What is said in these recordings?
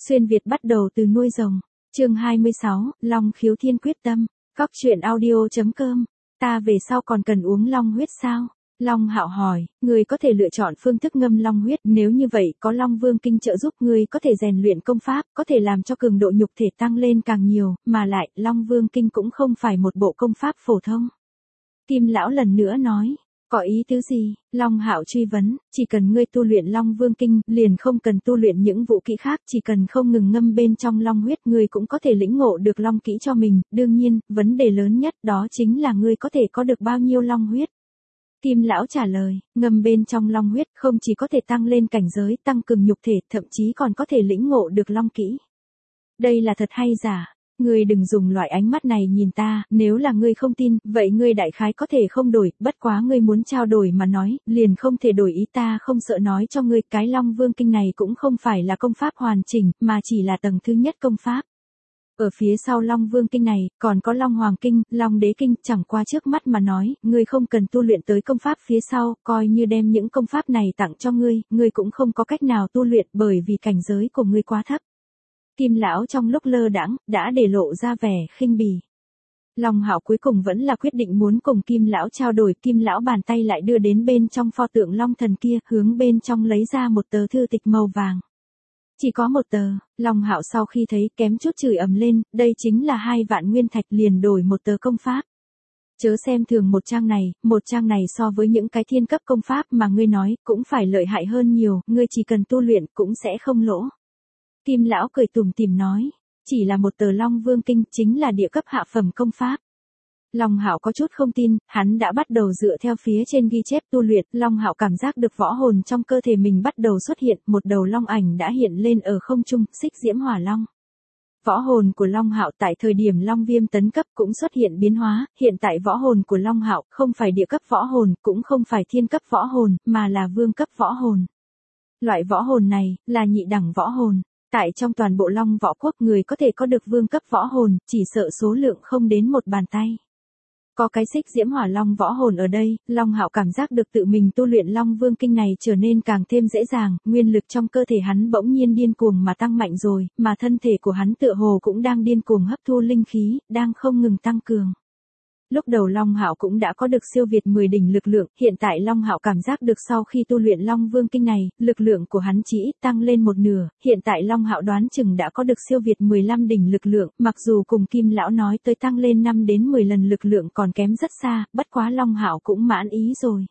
Xuyên Việt bắt đầu từ nuôi rồng. Chương 26, Long Khiếu Thiên quyết tâm. Cóc truyện audio.com. Ta về sau còn cần uống long huyết sao? Long Hạo hỏi, người có thể lựa chọn phương thức ngâm long huyết, nếu như vậy có Long Vương Kinh trợ giúp người có thể rèn luyện công pháp, có thể làm cho cường độ nhục thể tăng lên càng nhiều, mà lại, Long Vương Kinh cũng không phải một bộ công pháp phổ thông. Kim lão lần nữa nói, có ý tứ gì? Long Hạo truy vấn, chỉ cần ngươi tu luyện Long Vương Kinh, liền không cần tu luyện những vũ kỹ khác, chỉ cần không ngừng ngâm bên trong long huyết, ngươi cũng có thể lĩnh ngộ được long kỹ cho mình, đương nhiên, vấn đề lớn nhất đó chính là ngươi có thể có được bao nhiêu long huyết. Kim lão trả lời, ngâm bên trong long huyết không chỉ có thể tăng lên cảnh giới, tăng cường nhục thể, thậm chí còn có thể lĩnh ngộ được long kỹ. Đây là thật hay giả? Ngươi đừng dùng loại ánh mắt này nhìn ta, nếu là ngươi không tin, vậy ngươi đại khái có thể không đổi, bất quá ngươi muốn trao đổi mà nói, liền không thể đổi ý, ta không sợ nói cho ngươi, cái Long Vương Kinh này cũng không phải là công pháp hoàn chỉnh, mà chỉ là tầng thứ nhất công pháp. Ở phía sau Long Vương Kinh này, còn có Long Hoàng Kinh, Long Đế Kinh, chẳng qua trước mắt mà nói, ngươi không cần tu luyện tới công pháp phía sau, coi như đem những công pháp này tặng cho ngươi cũng không có cách nào tu luyện bởi vì cảnh giới của ngươi quá thấp. Kim lão trong lúc lơ đãng đã để lộ ra vẻ khinh bỉ. Long Hạo cuối cùng vẫn là quyết định muốn cùng Kim lão trao đổi, Kim lão bàn tay lại đưa đến bên trong pho tượng Long Thần kia, hướng bên trong lấy ra một tờ thư tịch màu vàng. Chỉ có một tờ, Long Hạo sau khi thấy kém chút chửi ầm lên, đây chính là 2 vạn nguyên thạch liền đổi một tờ công pháp. Chớ xem thường một trang này so với những cái thiên cấp công pháp mà ngươi nói, cũng phải lợi hại hơn nhiều, ngươi chỉ cần tu luyện cũng sẽ không lỗ. Kim lão cười tủm tỉm nói, chỉ là một tờ Long Vương Kinh chính là địa cấp hạ phẩm công pháp. Long Hạo có chút không tin, hắn đã bắt đầu dựa theo phía trên ghi chép tu luyện, Long Hạo cảm giác được võ hồn trong cơ thể mình bắt đầu xuất hiện, một đầu long ảnh đã hiện lên ở không trung, Xích Diễm Hỏa Long. Võ hồn của Long Hạo tại thời điểm Long Viêm tấn cấp cũng xuất hiện biến hóa, hiện tại võ hồn của Long Hạo không phải địa cấp võ hồn, cũng không phải thiên cấp võ hồn, mà là vương cấp võ hồn. Loại võ hồn này là nhị đẳng võ hồn. Tại trong toàn bộ Long Võ Quốc người có thể có được vương cấp võ hồn, chỉ sợ số lượng không đến một bàn tay. Có cái Xích Diễm Hỏa Long võ hồn ở đây, Long Hạo cảm giác được tự mình tu luyện Long Vương Kinh này trở nên càng thêm dễ dàng, nguyên lực trong cơ thể hắn bỗng nhiên điên cuồng mà tăng mạnh rồi, mà thân thể của hắn tựa hồ cũng đang điên cuồng hấp thu linh khí, đang không ngừng tăng cường. Lúc đầu Long Hạo cũng đã có được siêu việt 10 đỉnh lực lượng, hiện tại Long Hạo cảm giác được sau khi tu luyện Long Vương Kinh này, lực lượng của hắn chỉ ít tăng lên một nửa, hiện tại Long Hạo đoán chừng đã có được siêu việt 15 đỉnh lực lượng, mặc dù cùng Kim lão nói tới tăng lên 5 đến 10 lần lực lượng còn kém rất xa, bất quá Long Hạo cũng mãn ý rồi.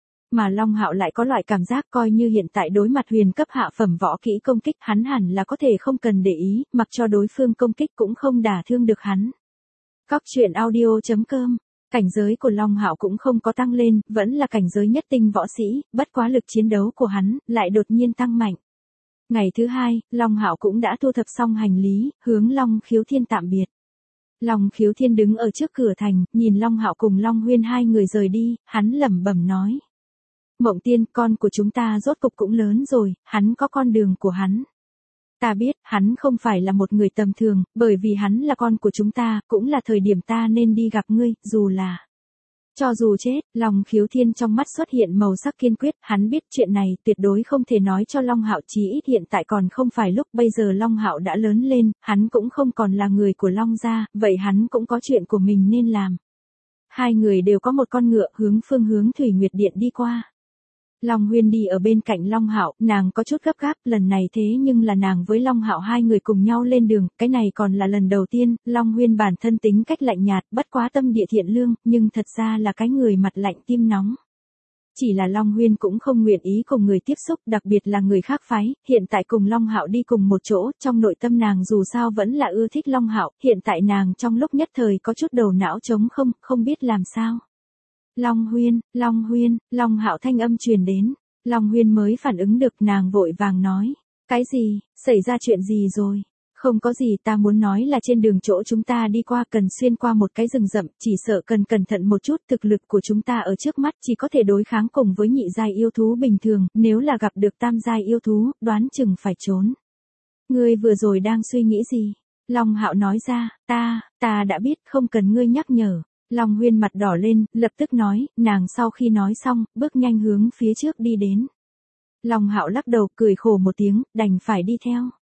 Mà Long Hạo lại có loại cảm giác coi như hiện tại đối mặt huyền cấp hạ phẩm võ kỹ công kích, hắn hẳn là có thể không cần để ý, mặc cho đối phương công kích cũng không đả thương được hắn. Cóc truyện audio.com. Cảnh giới của Long Hạo cũng không có tăng lên, vẫn là cảnh giới nhất tinh võ sĩ, bất quá lực chiến đấu của hắn lại đột nhiên tăng mạnh. Ngày thứ 2, Long Hạo cũng đã thu thập xong hành lý, hướng Long Khiếu Thiên tạm biệt. Long Khiếu Thiên đứng ở trước cửa thành, nhìn Long Hạo cùng Long Huyên hai người rời đi, hắn lẩm bẩm nói: "Mộng Tiên, con của chúng ta rốt cục cũng lớn rồi, hắn có con đường của hắn. Ta biết, hắn không phải là một người tầm thường, bởi vì hắn là con của chúng ta, cũng là thời điểm ta nên đi gặp ngươi, dù là... Cho dù chết." Long Khiếu Thiên trong mắt xuất hiện màu sắc kiên quyết, hắn biết chuyện này tuyệt đối không thể nói cho Long Hạo, chí ít hiện tại còn không phải lúc, bây giờ Long Hạo đã lớn lên, hắn cũng không còn là người của Long gia, vậy hắn cũng có chuyện của mình nên làm. Hai người đều có một con ngựa hướng phương hướng Thủy Nguyệt Điện đi qua. Long Huyên đi ở bên cạnh Long Hạo, nàng có chút gấp gáp, lần này thế nhưng là nàng với Long Hạo hai người cùng nhau lên đường, cái này còn là lần đầu tiên. Long Huyên bản thân tính cách lạnh nhạt, bất quá tâm địa thiện lương, nhưng thật ra là cái người mặt lạnh tim nóng. Chỉ là Long Huyên cũng không nguyện ý cùng người tiếp xúc, đặc biệt là người khác phái, hiện tại cùng Long Hạo đi cùng một chỗ, trong nội tâm nàng dù sao vẫn là ưa thích Long Hạo, hiện tại nàng trong lúc nhất thời có chút đầu não trống không, không biết làm sao. Long Huyên, Long Hạo thanh âm truyền đến. Long Huyên mới phản ứng được, nàng vội vàng nói: "Cái gì, xảy ra chuyện gì rồi?" "Không có gì, ta muốn nói là trên đường chỗ chúng ta đi qua cần xuyên qua một cái rừng rậm, chỉ sợ cần cẩn thận một chút, thực lực của chúng ta ở trước mắt chỉ có thể đối kháng cùng với nhị giai yêu thú bình thường, nếu là gặp được tam giai yêu thú, đoán chừng phải trốn." "Ngươi vừa rồi đang suy nghĩ gì?" Long Hạo nói ra: Ta đã biết, không cần ngươi nhắc nhở." Long Huyên mặt đỏ lên, lập tức nói, nàng sau khi nói xong, bước nhanh hướng phía trước đi đến. Long Hạo lắc đầu, cười khổ một tiếng, đành phải đi theo.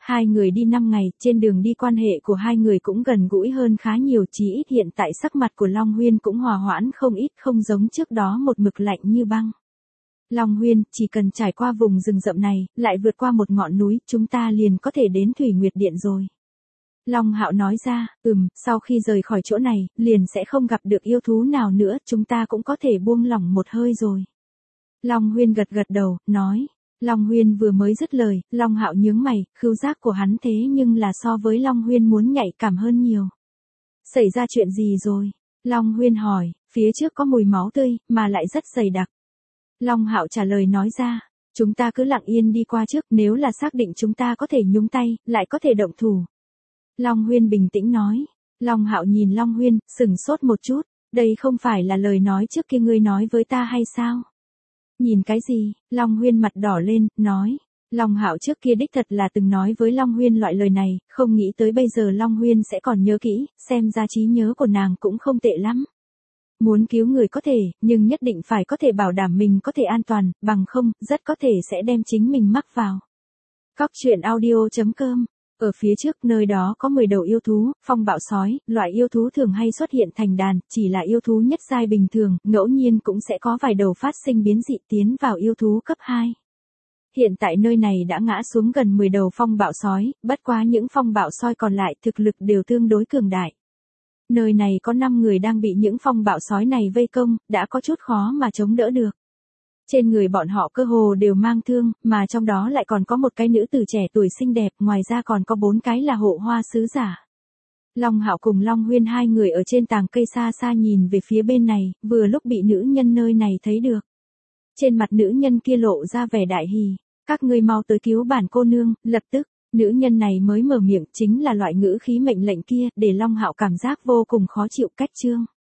Hai người đi 5 ngày, trên đường đi quan hệ của hai người cũng gần gũi hơn khá nhiều, chí ít hiện tại sắc mặt của Long Huyên cũng hòa hoãn không ít, không giống trước đó một mực lạnh như băng. Long Huyên, chỉ cần trải qua vùng rừng rậm này, lại vượt qua một ngọn núi, chúng ta liền có thể đến Thủy Nguyệt Điện rồi. Long Hạo nói ra, sau khi rời khỏi chỗ này, liền sẽ không gặp được yêu thú nào nữa, chúng ta cũng có thể buông lỏng một hơi rồi. Long Huyên gật gật đầu, nói. Long Huyên vừa mới dứt lời, Long Hạo nhướng mày, khứu giác của hắn thế nhưng là so với Long Huyên muốn nhạy cảm hơn nhiều. Xảy ra chuyện gì rồi? Long Huyên hỏi, phía trước có mùi máu tươi, mà lại rất dày đặc. Long Hạo trả lời nói ra, chúng ta cứ lặng yên đi qua trước, nếu là xác định chúng ta có thể nhúng tay, lại có thể động thủ. Long Huyên bình tĩnh nói. Long Hạo nhìn Long Huyên, sừng sốt một chút, đây không phải là lời nói trước kia ngươi nói với ta hay sao? Nhìn cái gì? Long Huyên mặt đỏ lên, nói. Long Hạo trước kia đích thật là từng nói với Long Huyên loại lời này, không nghĩ tới bây giờ Long Huyên sẽ còn nhớ kỹ, xem ra trí nhớ của nàng cũng không tệ lắm. Muốn cứu người có thể, nhưng nhất định phải có thể bảo đảm mình có thể an toàn, bằng không, rất có thể sẽ đem chính mình mắc vào. Cóc truyện audio.com. Ở phía trước nơi đó có 10 đầu yêu thú, phong bạo sói, loại yêu thú thường hay xuất hiện thành đàn, chỉ là yêu thú nhất giai bình thường, ngẫu nhiên cũng sẽ có vài đầu phát sinh biến dị tiến vào yêu thú cấp 2. Hiện tại nơi này đã ngã xuống gần 10 đầu phong bạo sói, bất quá những phong bạo sói còn lại thực lực đều tương đối cường đại. Nơi này có 5 người đang bị những phong bạo sói này vây công, đã có chút khó mà chống đỡ được. Trên người bọn họ cơ hồ đều mang thương, mà trong đó lại còn có một cái nữ tử trẻ tuổi xinh đẹp, ngoài ra còn có 4 cái là hộ hoa sứ giả. Long Hạo cùng Long Huyên hai người ở trên tàng cây xa xa nhìn về phía bên này, vừa lúc bị nữ nhân nơi này thấy được. Trên mặt nữ nhân kia lộ ra vẻ đại hỉ, các ngươi mau tới cứu bản cô nương, lập tức. Nữ nhân này mới mở miệng, chính là loại ngữ khí mệnh lệnh kia, để Long Hạo cảm giác vô cùng khó chịu. Cách chương